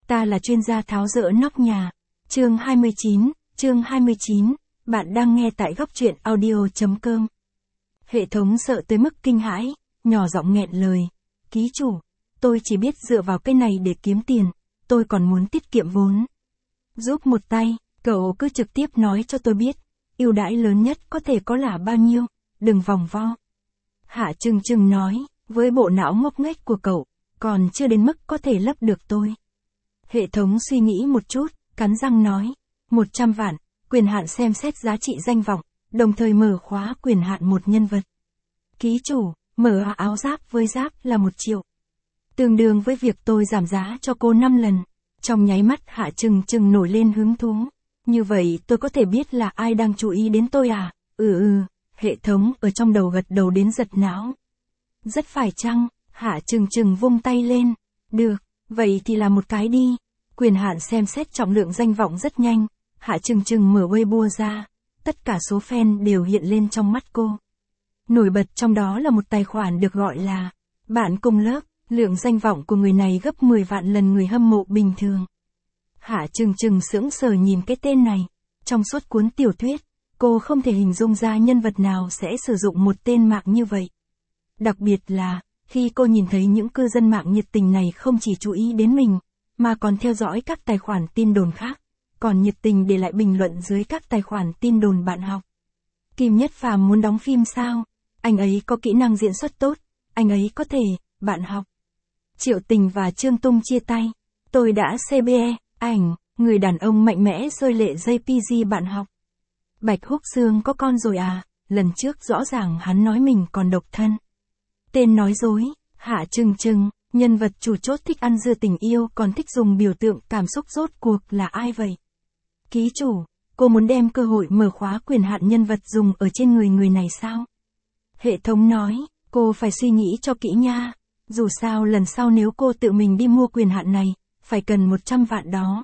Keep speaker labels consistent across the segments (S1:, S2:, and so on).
S1: Ta là chuyên gia tháo dỡ nóc nhà. Chương 29, bạn đang nghe tại góc truyện audio.com. Hệ thống sợ tới mức kinh hãi, nhỏ giọng nghẹn lời. Ký chủ, tôi chỉ biết dựa vào cái này để kiếm tiền, tôi còn muốn tiết kiệm vốn. Giúp một tay, cậu cứ trực tiếp nói cho tôi biết, ưu đãi lớn nhất có thể có là bao nhiêu, đừng vòng vo. Hạ Trừng Trừng nói, với bộ não ngốc nghếch của cậu, còn chưa đến mức có thể lấp được tôi. Hệ thống suy nghĩ một chút, cắn răng nói, 100 vạn, quyền hạn xem xét giá trị danh vọng, đồng thời mở khóa quyền hạn một nhân vật. Ký chủ, mở áo giáp với giáp là 1 triệu. Tương đương với việc tôi giảm giá cho cô 5 lần. Trong nháy mắt Hạ Trừng Trừng nổi lên hứng thú. Như vậy tôi có thể biết là ai đang chú ý đến tôi à? Hệ thống ở trong đầu gật đầu đến giật não. Rất phải chăng? Hạ Trừng Trừng vung tay lên. Được, vậy thì là một cái đi. Quyền hạn xem xét trọng lượng danh vọng rất nhanh. Hạ Trừng Trừng mở Weibo ra. Tất cả số fan đều hiện lên trong mắt cô. Nổi bật trong đó là một tài khoản được gọi là bạn cùng lớp. Lượng danh vọng của người này gấp 10 vạn lần người hâm mộ bình thường. Hạ Trừng Trừng sững sờ nhìn cái tên này. Trong suốt cuốn tiểu thuyết, cô không thể hình dung ra nhân vật nào sẽ sử dụng một tên mạng như vậy. Đặc biệt là, khi cô nhìn thấy những cư dân mạng nhiệt tình này không chỉ chú ý đến mình, mà còn theo dõi các tài khoản tin đồn khác, còn nhiệt tình để lại bình luận dưới các tài khoản tin đồn bạn học. Kim Nhất Phàm muốn đóng phim sao? Anh ấy có kỹ năng diễn xuất tốt, anh ấy có thể, bạn học. Triệu Tình và Trương Tung chia tay. Tôi đã CBE, ảnh, người đàn ông mạnh mẽ rơi lệ JPG bạn học. Bạch Húc Xương có con rồi à? Lần trước rõ ràng hắn nói mình còn độc thân. Tên nói dối, Hạ Trừng Trừng, nhân vật chủ chốt thích ăn dưa tình yêu còn thích dùng biểu tượng cảm xúc rốt cuộc là ai vậy? Ký chủ, cô muốn đem cơ hội mở khóa quyền hạn nhân vật dùng ở trên người này sao? Hệ thống nói, cô phải suy nghĩ cho kỹ nha. Dù sao lần sau nếu cô tự mình đi mua quyền hạn này, phải cần 100 vạn đó.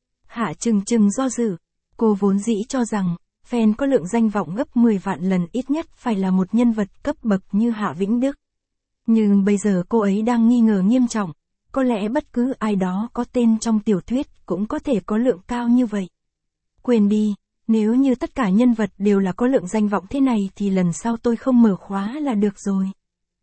S1: Hạ Trừng Trừng do dự. Cô vốn dĩ cho rằng, fan có lượng danh vọng gấp 10 vạn lần ít nhất phải là một nhân vật cấp bậc như Hạ Vĩnh Đức. Nhưng bây giờ cô ấy đang nghi ngờ nghiêm trọng, có lẽ bất cứ ai đó có tên trong tiểu thuyết cũng có thể có lượng cao như vậy. Quên đi, nếu như tất cả nhân vật đều là có lượng danh vọng thế này thì lần sau tôi không mở khóa là được rồi.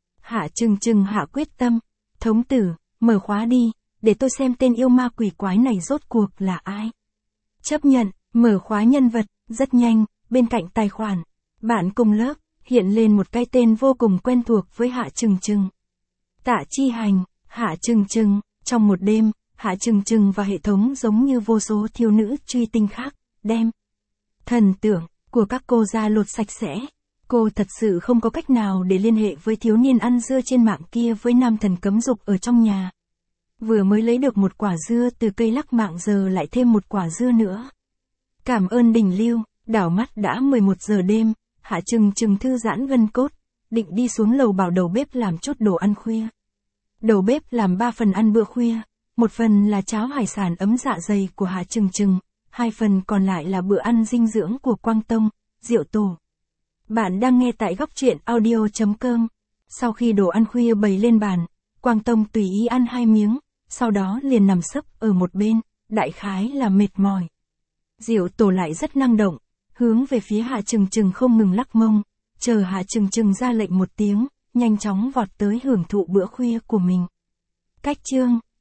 S1: Hạ Trừng Trừng hạ quyết tâm, thống tử, mở khóa đi, để tôi xem tên yêu ma quỷ quái này rốt cuộc là ai. Chấp nhận, mở khóa nhân vật, rất nhanh, bên cạnh tài khoản, bạn cùng lớp, hiện lên một cái tên vô cùng quen thuộc với Hạ Trừng Trừng. Tạ Chi Hành, Hạ Trừng Trừng, trong một đêm, Hạ Trừng Trừng và hệ thống giống như vô số thiếu nữ truy tinh khác, đem thần tượng của các cô ra lột sạch sẽ. Cô thật sự không có cách nào để liên hệ với thiếu niên ăn dưa trên mạng kia với nam thần cấm dục ở trong nhà. Vừa mới lấy được một quả dưa từ cây lắc mạng giờ lại thêm một quả dưa nữa. Cảm ơn Đình Lưu, đảo mắt đã 11 giờ đêm, Hạ Trừng Trừng thư giãn gân cốt, định đi xuống lầu bảo đầu bếp làm chút đồ ăn khuya. Đầu bếp làm 3 phần ăn bữa khuya, 1 phần là cháo hải sản ấm dạ dày của Hạ Trừng Trừng, 2 phần còn lại là bữa ăn dinh dưỡng của Quang Tông, Diệu Tổ. Bạn đang nghe tại góc truyện audio.com. Sau khi đồ ăn khuya bày lên bàn, Quang Tông tùy ý ăn 2 miếng, sau đó liền nằm sấp ở một bên, đại khái là mệt mỏi. Diệu Tổ lại rất năng động, hướng về phía Hạ Trừng Trừng không ngừng lắc mông, chờ Hạ Trừng Trừng ra lệnh một tiếng, nhanh chóng vọt tới hưởng thụ bữa khuya của mình. Cách chương